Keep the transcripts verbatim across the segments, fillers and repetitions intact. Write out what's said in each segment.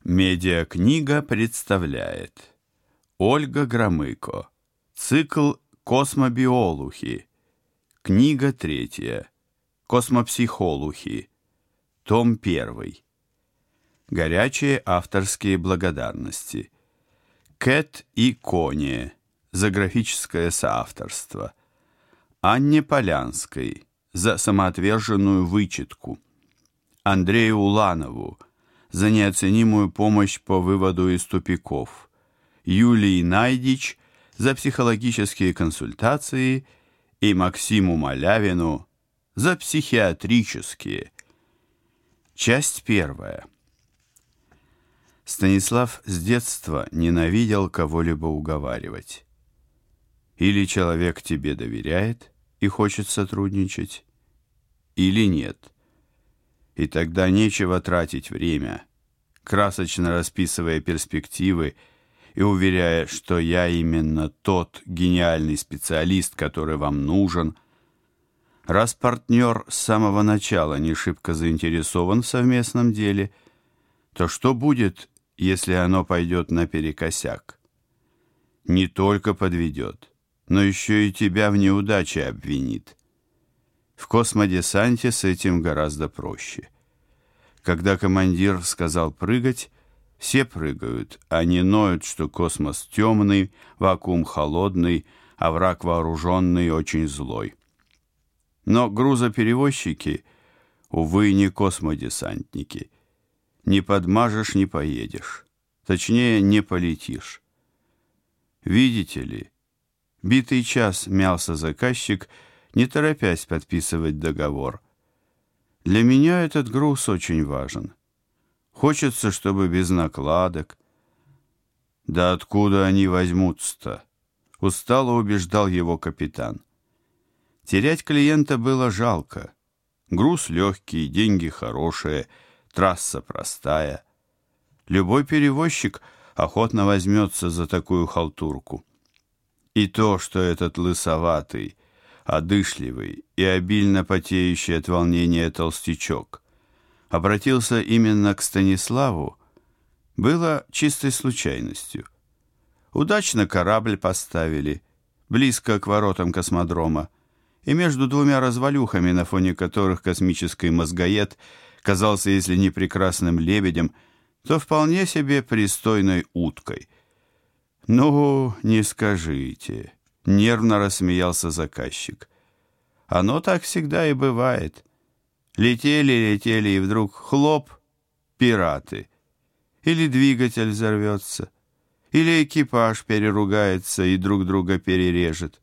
Медиакнига представляет Ольга Громыко. Цикл «Космобиолухи». Книга третья. «Космопсихолухи». Том первый. Горячие авторские благодарности. Кэт и Кони за графическое соавторство. Анне Полянской за самоотверженную вычетку. Андрею Уланову за неоценимую помощь по выводу из тупиков, Юлии Найдич за психологические консультации и Максиму Малявину за психиатрические. Часть первая. Станислав с детства ненавидел кого-либо уговаривать. Или человек тебе доверяет и хочет сотрудничать, или нет. И тогда нечего тратить время, красочно расписывая перспективы и уверяя, что я именно тот гениальный специалист, который вам нужен. Раз партнер с самого начала не шибко заинтересован в совместном деле, то что будет, если оно пойдет наперекосяк? Не только подведет, но еще и тебя в неудаче обвинит. В космодесанте с этим гораздо проще. Когда командир сказал прыгать, все прыгают, а не ноют, что космос темный, вакуум холодный, а враг вооруженный очень злой. Но грузоперевозчики, увы, не космодесантники. Не подмажешь, не поедешь. Точнее, не полетишь. Видите ли, битый час мялся заказчик, не торопясь подписывать договор. Для меня этот груз очень важен. Хочется, чтобы без накладок. Да откуда они возьмутся-то? Устало убеждал его капитан. Терять клиента было жалко. Груз легкий, деньги хорошие, трасса простая. Любой перевозчик охотно возьмется за такую халтурку. И то, что этот лысоватый, одышливый и обильно потеющий от волнения толстячок обратился именно к Станиславу, было чистой случайностью. Удачно корабль поставили, близко к воротам космодрома, и между двумя развалюхами, на фоне которых космический мозгоед казался, если не прекрасным лебедем, то вполне себе пристойной уткой. «Ну, не скажите», — нервно рассмеялся заказчик. «Оно так всегда и бывает. Летели, летели, и вдруг хлоп, пираты. Или двигатель взорвется, или экипаж переругается и друг друга перережет».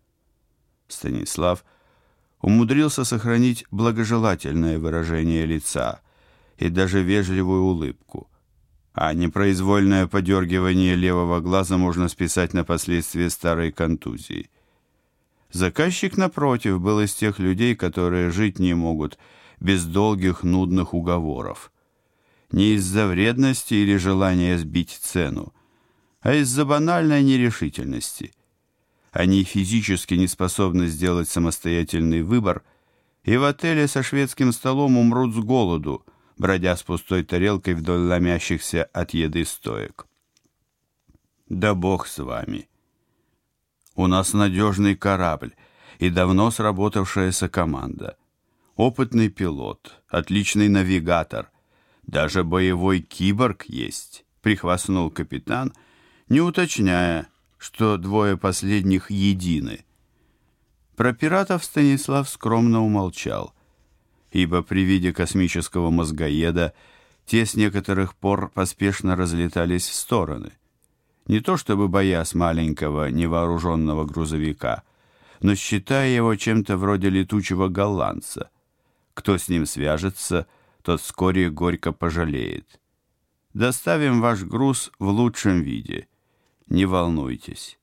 Станислав умудрился сохранить благожелательное выражение лица и даже вежливую улыбку, а непроизвольное подергивание левого глаза можно списать на последствия старой контузии. Заказчик, напротив, был из тех людей, которые жить не могут без долгих нудных уговоров. Не из-за вредности или желания сбить цену, а из-за банальной нерешительности. Они физически не способны сделать самостоятельный выбор и в отеле со шведским столом умрут с голоду, бродя с пустой тарелкой вдоль ломящихся от еды стоек. Да бог с вами. У нас надежный корабль и давно сработавшаяся команда. Опытный пилот, отличный навигатор, даже боевой киборг есть, прихвастнул капитан, не уточняя, что двое последних едины. Про пиратов Станислав скромно умолчал, ибо при виде космического мозгоеда те с некоторых пор поспешно разлетались в стороны. Не то чтобы боясь маленького невооруженного грузовика, но считая его чем-то вроде летучего голландца. Кто с ним свяжется, тот вскоре горько пожалеет. Доставим ваш груз в лучшем виде. Не волнуйтесь.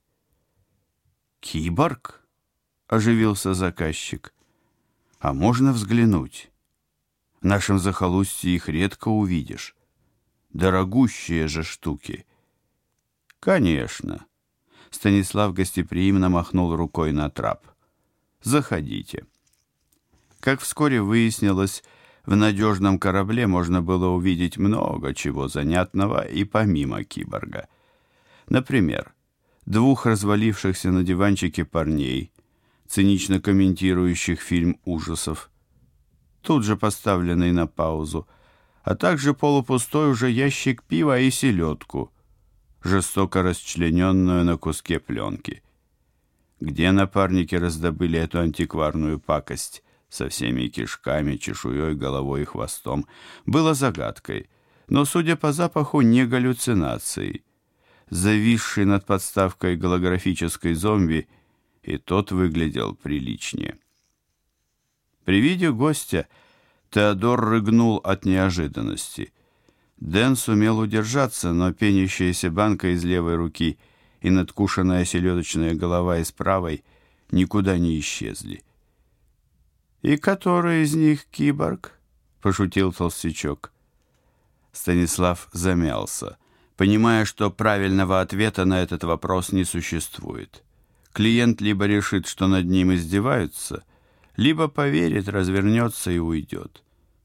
«Киборг?» — оживился заказчик. «А можно взглянуть? В нашем захолустье их редко увидишь. Дорогущие же штуки». «Конечно». Станислав гостеприимно махнул рукой на трап. «Заходите». Как вскоре выяснилось, В надежном корабле можно было увидеть много чего занятного и помимо киборга. Например, двух развалившихся на диванчике парней, цинично комментирующих фильм ужасов, тут же поставленный на паузу, а также полупустой уже ящик пива и селедку, жестоко расчлененную на куске пленки. Где напарники раздобыли эту антикварную пакость со всеми кишками, чешуей, головой и хвостом, было загадкой, но, судя по запаху, не галлюцинацией. Зависший над подставкой голографической зомби, и тот выглядел приличнее. При виде гостя Теодор рыгнул от неожиданности. Дэн сумел удержаться, но пенящаяся банка из левой руки и надкушенная селедочная голова из правой никуда не исчезли. «И который из них киборг?» — пошутил толстячок. Станислав замялся, понимая, что правильного ответа на этот вопрос не существует. Клиент либо решит, что над ним издеваются, либо поверит, развернется и уйдет.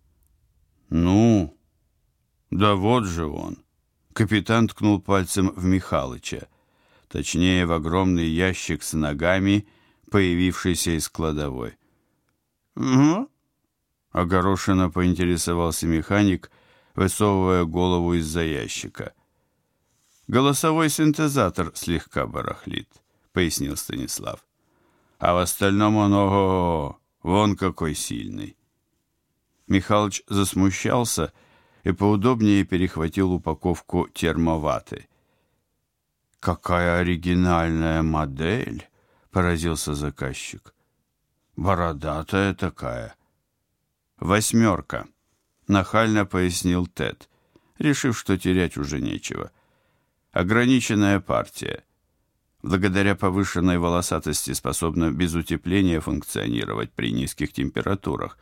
«Ну, да вот же он!» Капитан ткнул пальцем в Михалыча, точнее, в огромный ящик с ногами, появившийся из кладовой. «Угу», — огорошенно поинтересовался механик, высовывая голову из-за ящика. «Голосовой синтезатор слегка барахлит», — пояснил Станислав. «А в остальном он, ого, вон какой сильный». Михалыч засмущался и поудобнее перехватил упаковку термоваты. «Какая оригинальная модель!» — поразился заказчик. «Бородатая такая». «Восьмерка», — нахально пояснил Тед, решив, что терять уже нечего. «Ограниченная партия. Благодаря повышенной волосатости способна без утепления функционировать при низких температурах».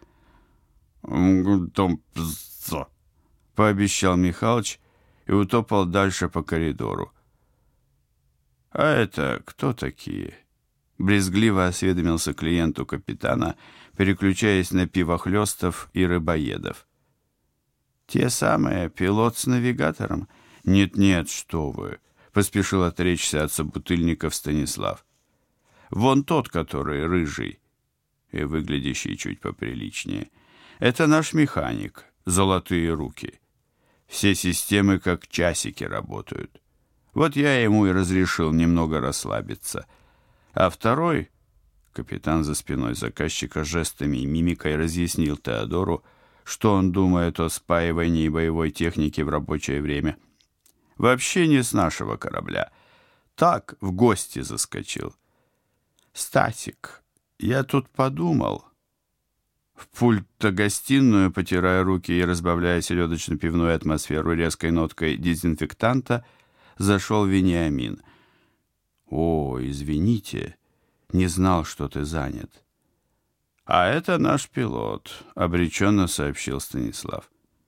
«Том-пзо», — пообещал Михалыч и утопал дальше по коридору. «А это кто такие?» Брезгливо осведомился клиенту капитана, переключаясь на пивохлёстов и рыбоедов. «Те самые, пилот с навигатором?» «Нет-нет, что вы!» — поспешил отречься от собутыльников Станислав. «Вон тот, который рыжий и выглядящий чуть поприличнее. Это наш механик, золотые руки. Все системы как часики работают. Вот я ему и разрешил немного расслабиться. А второй...» Капитан за спиной заказчика жестами и мимикой разъяснил Теодору, что он думает о спаивании боевой техники в рабочее время. «Вообще не с нашего корабля. Так, в гости заскочил. Стасик, я тут подумал...» В пульт-гостиную, потирая руки и разбавляя селедочно-пивную атмосферу резкой ноткой дезинфектанта, зашел Вениамин. «О, извините, не знал, что ты занят». «А это наш пилот», — обреченно сообщил Станислав.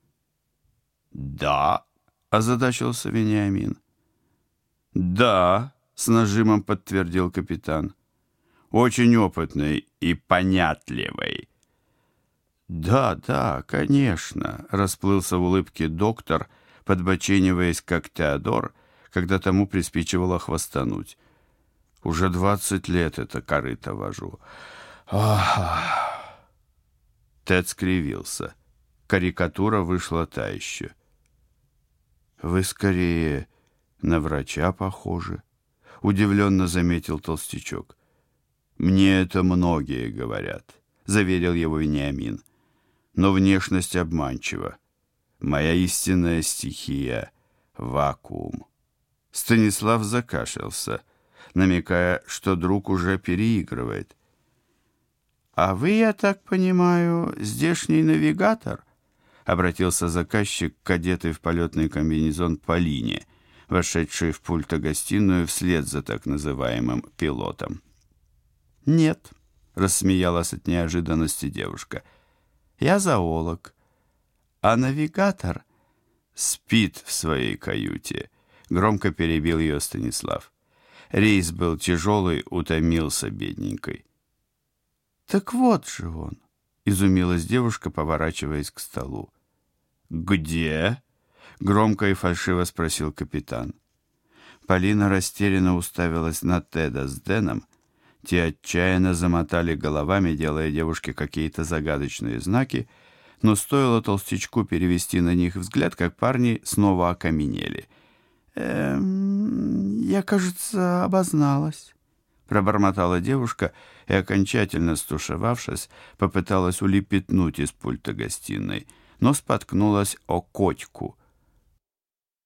«Да», — озадачился Вениамин. «Да», — с нажимом подтвердил капитан. «Очень опытный и понятливый». «Да, да, конечно», — расплылся в улыбке доктор, подбочениваясь, как Теодор, когда тому приспичивало хвостануть. «Уже двадцать лет это корыто вожу». «Ах!» Тед скривился. Карикатура вышла та еще. «Вы скорее на врача похожи», — удивленно заметил толстячок. «Мне это многие говорят», — заверил его Вениамин. «Но внешность обманчива. Моя истинная стихия — вакуум». Станислав закашлялся, намекая, что друг уже переигрывает. «А вы, я так понимаю, здешний навигатор?» — обратился заказчик к одетой в полетный комбинезон Полине, вошедшей в пульто-гостиную вслед за так называемым пилотом. «Нет», — рассмеялась от неожиданности девушка, — «я зоолог, а навигатор спит в своей каюте», — громко перебил ее Станислав. Рейс был тяжелый, утомился бедненькой. «Так вот же он, изумилась девушка, поворачиваясь к столу. «Где?» — громко и фальшиво спросил капитан. Полина растерянно уставилась на Теда с Дэном. Те отчаянно замотали головами, делая девушке какие-то загадочные знаки, но стоило толстячку перевести на них взгляд, как парни снова окаменели. «Эм, я, кажется, обозналась», — пробормотала девушка и, окончательно стушевавшись, попыталась улепетнуть из пульта гостиной, но споткнулась о Котьку.